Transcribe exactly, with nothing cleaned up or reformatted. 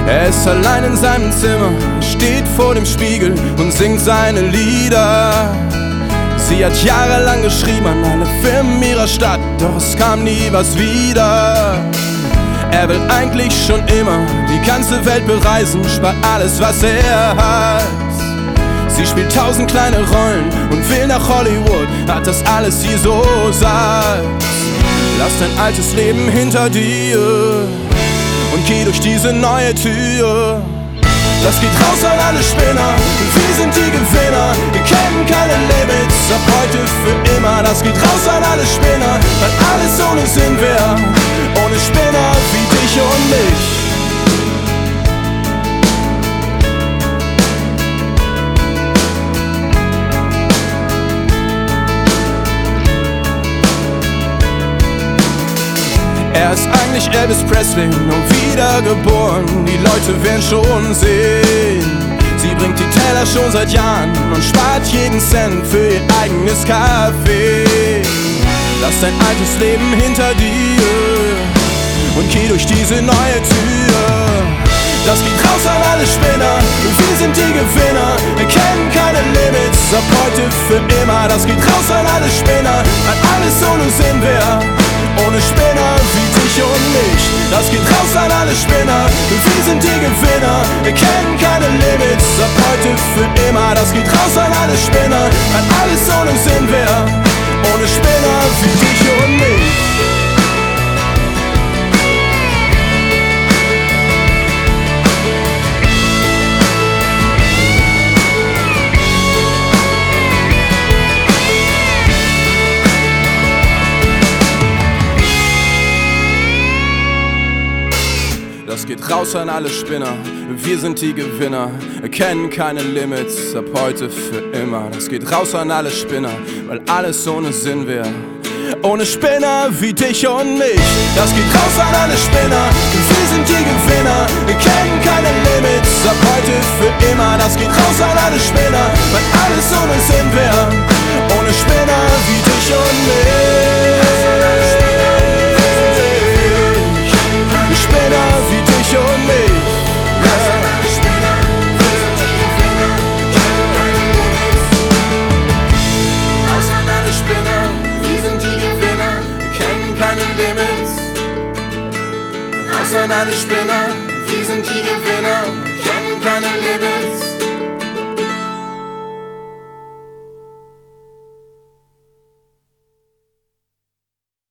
Er ist allein in seinem Zimmer, steht vor dem Spiegel und singt seine Lieder. Sie hat jahrelang geschrieben an alle Firmen ihrer Stadt, doch es kam nie was wieder. Er will eigentlich schon immer die ganze Welt bereisen, spart alles, was er hat. Sie spielt tausend kleine Rollen und will nach Hollywood, hat das alles hier so satt. Lass dein altes Leben hinter dir und geh durch diese neue Tür. Das geht raus an alle Spinner, wir sind die Gewinner. Wir kennen keine Limits, ab heute für immer. Das geht raus an alle Spinner, weil alles ohne Sinn wär. Ohne Spinner wie dich und mich. Er ist eigentlich Elvis Presley, nur wiedergeboren. Die Leute werden schon sehen. Sie bringt die Teller schon seit Jahren und spart jeden Cent für ihr eigenes Café. Lass dein altes Leben hinter dir und geh durch diese neue Tür. Das geht raus an alle Spinner, wir sind die Gewinner. Wir kennen keine Limits, ab heute für immer. Das geht raus an alle Spinner, weil alles ohne Sinn wär. Ohne Spinner wie dich und mich. Das geht raus an alle Spinner, wir sind die Gewinner. Wir kennen keine Limits, ab heute für immer. Das geht raus an alle Spinner, weil alles ohne Sinn wär. Ohne Spinner wie dich und mich. Das geht raus an alle Spinner, wir sind die Gewinner, kennen keine Limits, ab heute für immer. Das geht raus an alle Spinner, weil alles ohne Sinn wär. Ohne Spinner wie dich und mich. Das geht raus an alle Spinner, wir sind die Gewinner. Wir kennen keine Limits, ab heute für immer. Das geht raus an alle Spinner, weil alles ohne Sinn wär. Ohne Spinner wie dich und mich. Spinner wie dich und mich. Raus an alle Spinner, wir sind die Gewinner. Wir kennen keine Limits. Raus an alle Spinner, wir sind die Gewinner. Wir kennen keine Limits.